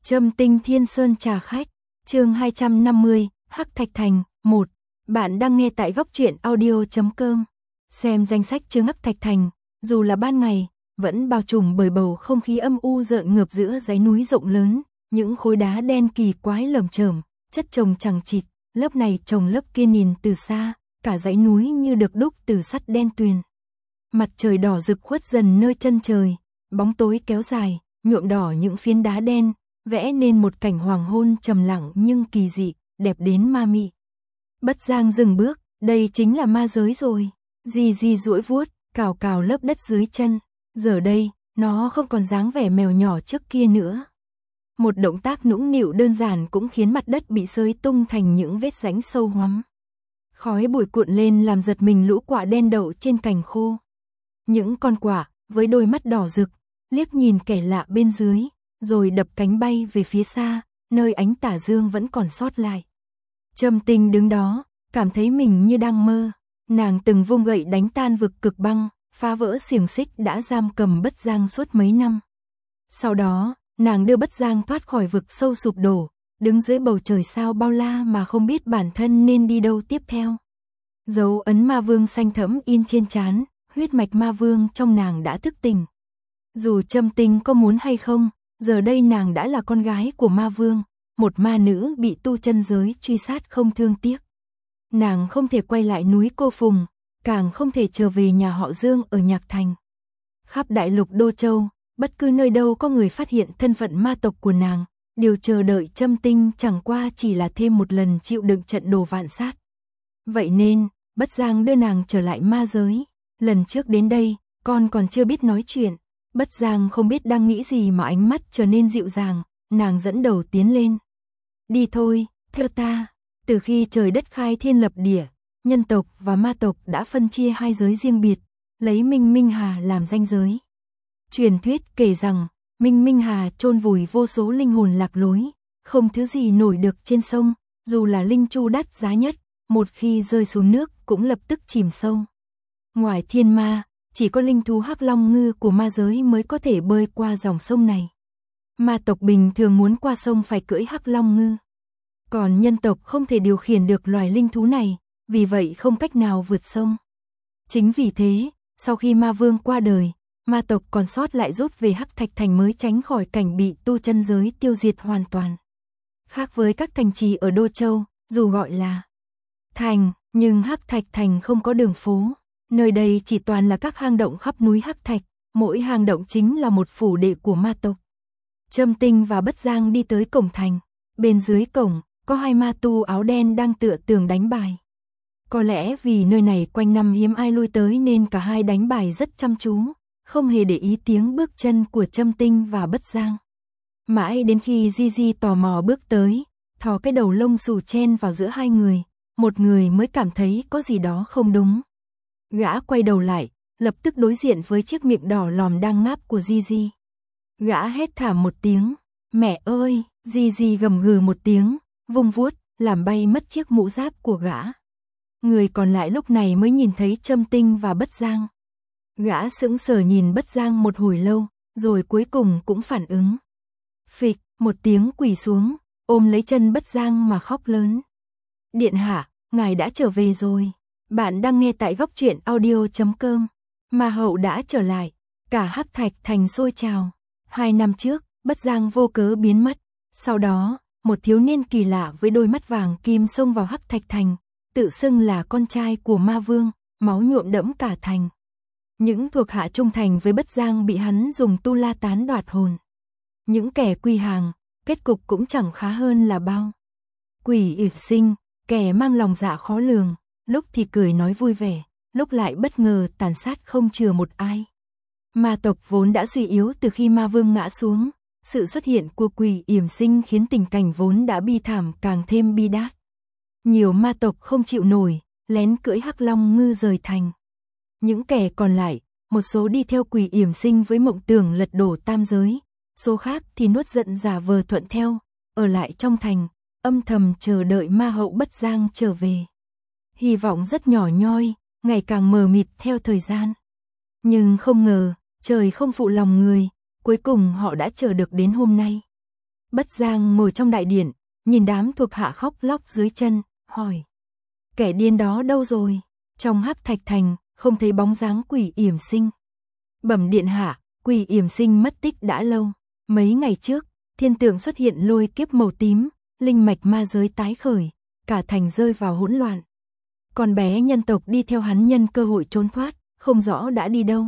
Trâm Tinh Thiên Sơn trà khách, chương 250, Hắc Thạch Thành, 1. Bạn đang nghe tại góc truyện audio.com. Xem danh sách chương Hắc Thạch Thành, dù là ban ngày, vẫn bao trùm bởi bầu không khí âm u rợn ngợp giữa dãy núi rộng lớn, những khối đá đen kỳ quái lởm chởm, chất chồng chằng chịt, lớp này chồng lớp kia nhìn từ xa, cả dãy núi như được đúc từ sắt đen tuyền. Mặt trời đỏ rực khuất dần nơi chân trời, bóng tối kéo dài, nhuộm đỏ những phiến đá đen, vẽ nên một cảnh hoàng hôn trầm lặng nhưng kỳ dị, đẹp đến ma mị. Bất Giang dừng bước, đây chính là ma giới rồi. Di duỗi vuốt, cào cào lớp đất dưới chân. Giờ đây, nó không còn dáng vẻ mèo nhỏ trước kia nữa. Một động tác nũng nịu đơn giản cũng khiến mặt đất bị xới tung thành những vết rãnh sâu hoắm. Khói bụi cuộn lên làm giật mình lũ quạ đen đậu trên cành khô. Những con quạ, với đôi mắt đỏ rực, liếc nhìn kẻ lạ bên dưới, rồi đập cánh bay về phía xa, nơi ánh tà dương vẫn còn sót lại. Trâm Tinh đứng đó, cảm thấy mình như đang mơ. Nàng từng vung gậy đánh tan vực cực băng, phá vỡ xiềng xích đã giam cầm Bất Giang suốt mấy năm. Sau đó, nàng đưa Bất Giang thoát khỏi vực sâu sụp đổ, đứng dưới bầu trời sao bao la mà không biết bản thân nên đi đâu tiếp theo. Dấu ấn ma vương xanh thẫm in trên trán, huyết mạch ma vương trong nàng đã thức tỉnh. Dù Trâm Tinh có muốn hay không, giờ đây nàng đã là con gái của ma vương, một ma nữ bị tu chân giới truy sát không thương tiếc. Nàng không thể quay lại núi Cô Phùng, càng không thể trở về nhà họ Dương ở Nhạc Thành. Khắp đại lục Đô Châu, bất cứ nơi đâu có người phát hiện thân phận ma tộc của nàng, điều chờ đợi Trâm Tinh chẳng qua chỉ là thêm một lần chịu đựng trận đồ vạn sát. Vậy nên, Bất Giang đưa nàng trở lại ma giới. Lần trước đến đây, con còn chưa biết nói chuyện. Bất Giang không biết đang nghĩ gì mà ánh mắt trở nên dịu dàng, nàng dẫn đầu tiến lên. Đi thôi, theo ta. Từ khi trời đất khai thiên lập địa, nhân tộc và ma tộc đã phân chia hai giới riêng biệt, lấy Minh Minh Hà làm ranh giới. Truyền thuyết kể rằng, Minh Minh Hà chôn vùi vô số linh hồn lạc lối, không thứ gì nổi được trên sông, dù là linh chu đắt giá nhất, một khi rơi xuống nước cũng lập tức chìm sâu. Ngoài thiên ma, chỉ có linh thú Hắc Long Ngư của ma giới mới có thể bơi qua dòng sông này. Ma tộc bình thường muốn qua sông phải cưỡi Hắc Long Ngư. Còn nhân tộc không thể điều khiển được loài linh thú này, vì vậy không cách nào vượt sông. Chính vì thế, sau khi ma vương qua đời, ma tộc còn sót lại rút về Hắc Thạch Thành mới tránh khỏi cảnh bị tu chân giới tiêu diệt hoàn toàn. Khác với các thành trì ở Đô Châu, dù gọi là thành, nhưng Hắc Thạch Thành không có đường phố. Nơi đây chỉ toàn là các hang động khắp núi Hắc Thạch, mỗi hang động chính là một phủ đệ của ma tộc. Trâm Tinh và Bất Giang đi tới cổng thành, bên dưới cổng, có hai ma tu áo đen đang tựa tường đánh bài. Có lẽ vì nơi này quanh năm hiếm ai lui tới nên cả hai đánh bài rất chăm chú, không hề để ý tiếng bước chân của Trâm Tinh và Bất Giang. Mãi đến khi Di tò mò bước tới, thò cái đầu lông xù chen vào giữa hai người, một người mới cảm thấy có gì đó không đúng. Gã quay đầu lại, lập tức đối diện với chiếc miệng đỏ lòm đang ngáp của Di. Gã hét thảm một tiếng, mẹ ơi, Di gầm gừ một tiếng, vung vuốt, làm bay mất chiếc mũ giáp của gã. Người còn lại lúc này mới nhìn thấy Trâm Tinh và Bất Giang. Gã sững sờ nhìn Bất Giang một hồi lâu, rồi cuối cùng cũng phản ứng. Phịch, một tiếng quỳ xuống, ôm lấy chân Bất Giang mà khóc lớn. Điện hạ, ngài đã trở về rồi. Bạn đang nghe tại góc truyện audio.com. Ma hậu đã trở lại, cả Hắc Thạch Thành sôi trào. 2 năm trước, Bất Giang vô cớ biến mất. Sau đó, một thiếu niên kỳ lạ với đôi mắt vàng kim xông vào Hắc Thạch Thành, tự xưng là con trai của ma vương, máu nhuộm đẫm cả thành. Những thuộc hạ trung thành với Bất Giang bị hắn dùng tu la tán đoạt hồn. Những kẻ quy hàng, kết cục cũng chẳng khá hơn là bao. Quỷ ỉu sinh, kẻ mang lòng dạ khó lường, lúc thì cười nói vui vẻ, lúc lại bất ngờ tàn sát không chừa một ai. Ma tộc vốn đã suy yếu từ khi ma vương ngã xuống, sự xuất hiện của quỷ yểm sinh khiến tình cảnh vốn đã bi thảm càng thêm bi đát. Nhiều ma tộc không chịu nổi, lén cưỡi Hắc Long Ngư rời thành. Những kẻ còn lại, một số đi theo quỷ yểm sinh với mộng tưởng lật đổ tam giới, số khác thì nuốt giận giả vờ thuận theo, ở lại trong thành, âm thầm chờ đợi ma hậu Bất Giang trở về. Hy vọng rất nhỏ nhoi, ngày càng mờ mịt theo thời gian. Nhưng không ngờ, trời không phụ lòng người, cuối cùng họ đã chờ được đến hôm nay. Bất Giang ngồi trong đại điện, nhìn đám thuộc hạ khóc lóc dưới chân, hỏi. Kẻ điên đó đâu rồi? Trong Hắc Thạch Thành, không thấy bóng dáng Quỷ Yểm Sinh. Bẩm điện hạ, Quỷ Yểm Sinh mất tích đã lâu. Mấy ngày trước, thiên tượng xuất hiện lôi kiếp màu tím, linh mạch ma giới tái khởi, cả thành rơi vào hỗn loạn. Con bé nhân tộc đi theo hắn nhân cơ hội trốn thoát, không rõ đã đi đâu.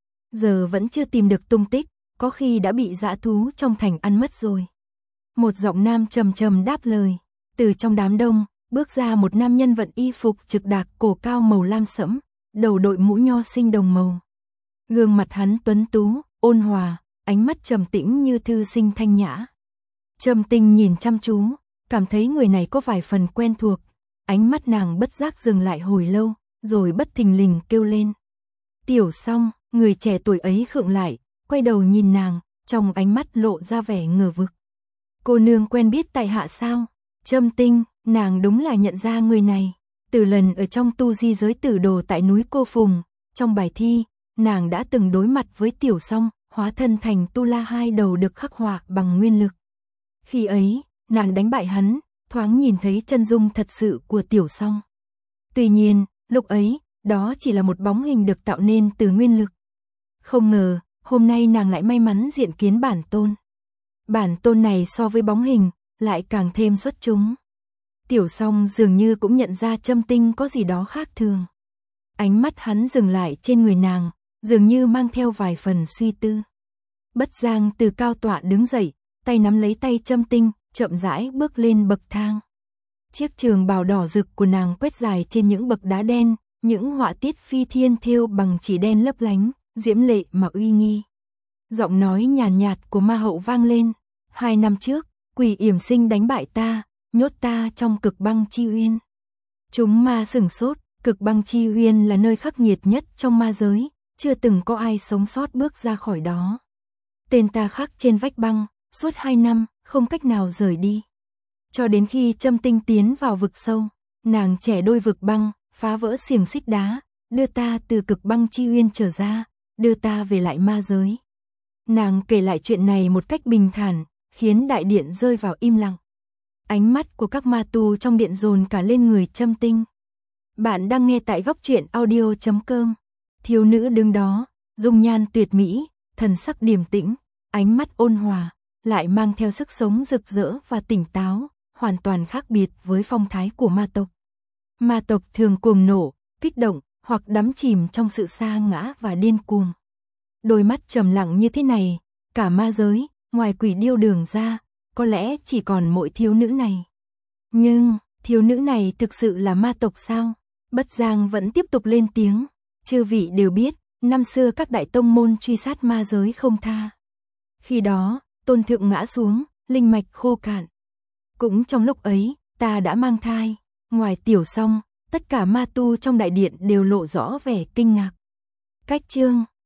Giờ vẫn chưa tìm được tung tích, có khi đã bị dã thú trong thành ăn mất rồi. Một giọng nam trầm trầm đáp lời. Từ trong đám đông, bước ra một nam nhân vận y phục trực đạc cổ cao màu lam sẫm, đầu đội mũ nho sinh đồng màu. Gương mặt hắn tuấn tú, ôn hòa, ánh mắt trầm tĩnh như thư sinh thanh nhã. Trầm Tinh nhìn chăm chú, cảm thấy người này có vài phần quen thuộc. Ánh mắt nàng bất giác dừng lại hồi lâu, rồi bất thình lình kêu lên. Tiểu Song, người trẻ tuổi ấy khựng lại, quay đầu nhìn nàng, trong ánh mắt lộ ra vẻ ngờ vực. Cô nương quen biết tại hạ sao? Trầm Tinh, nàng đúng là nhận ra người này. Từ lần ở trong tu di giới tử đồ tại núi Cô Phùng, trong bài thi, nàng đã từng đối mặt với Tiểu Song, hóa thân thành tu la hai đầu được khắc họa bằng nguyên lực. Khi ấy, nàng đánh bại hắn, thoáng nhìn thấy chân dung thật sự của Tiểu Song. Tuy nhiên, lúc ấy, đó chỉ là một bóng hình được tạo nên từ nguyên lực. Không ngờ, hôm nay nàng lại may mắn diện kiến bản tôn. Bản tôn này so với bóng hình, lại càng thêm xuất chúng. Tiểu Song dường như cũng nhận ra Trầm Tinh có gì đó khác thường. Ánh mắt hắn dừng lại trên người nàng, dường như mang theo vài phần suy tư. Bất Giang từ cao tọa đứng dậy, tay nắm lấy tay Trầm Tinh, chậm rãi bước lên bậc thang. Chiếc trường bào đỏ rực của nàng quét dài trên những bậc đá đen, những họa tiết phi thiên thêu bằng chỉ đen lấp lánh, diễm lệ mà uy nghi. Giọng nói nhàn nhạt của ma hậu vang lên. 2 năm trước, Quỷ Yểm Sinh đánh bại ta, nhốt ta trong Cực Băng Chi Uyên. Chúng ma sửng sốt, Cực Băng Chi Uyên là nơi khắc nghiệt nhất trong ma giới, chưa từng có ai sống sót bước ra khỏi đó. Tên ta khắc trên vách băng, suốt 2 năm, không cách nào rời đi. Cho đến khi Trầm Tinh tiến vào vực sâu, nàng trẻ đôi vực băng, phá vỡ xiềng xích đá, đưa ta từ Cực Băng Chi Uyên trở ra, đưa ta về lại ma giới. Nàng kể lại chuyện này một cách bình thản, khiến đại điện rơi vào im lặng. Ánh mắt của các ma tu trong điện dồn cả lên người Trầm Tinh. Bạn đang nghe tại Góc Truyện Audio.com. Thiếu nữ đứng đó, dung nhan tuyệt mỹ, thần sắc điềm tĩnh, ánh mắt ôn hòa, lại mang theo sức sống rực rỡ và tỉnh táo, hoàn toàn khác biệt với phong thái của ma tộc. Ma tộc thường cuồng nộ, kích động, hoặc đắm chìm trong sự sa ngã và điên cuồng. Đôi mắt trầm lặng như thế này, cả ma giới, ngoài Quỷ Điêu Đường ra, có lẽ chỉ còn mỗi thiếu nữ này. Nhưng, thiếu nữ này thực sự là ma tộc sao? Bất Giang vẫn tiếp tục lên tiếng. Chư vị đều biết, năm xưa các đại tông môn truy sát ma giới không tha. Khi đó, tôn thượng ngã xuống, linh mạch khô cạn. Cũng trong lúc ấy, ta đã mang thai. Ngoài Tiểu Song, tất cả ma tu trong đại điện đều lộ rõ vẻ kinh ngạc. Cách chương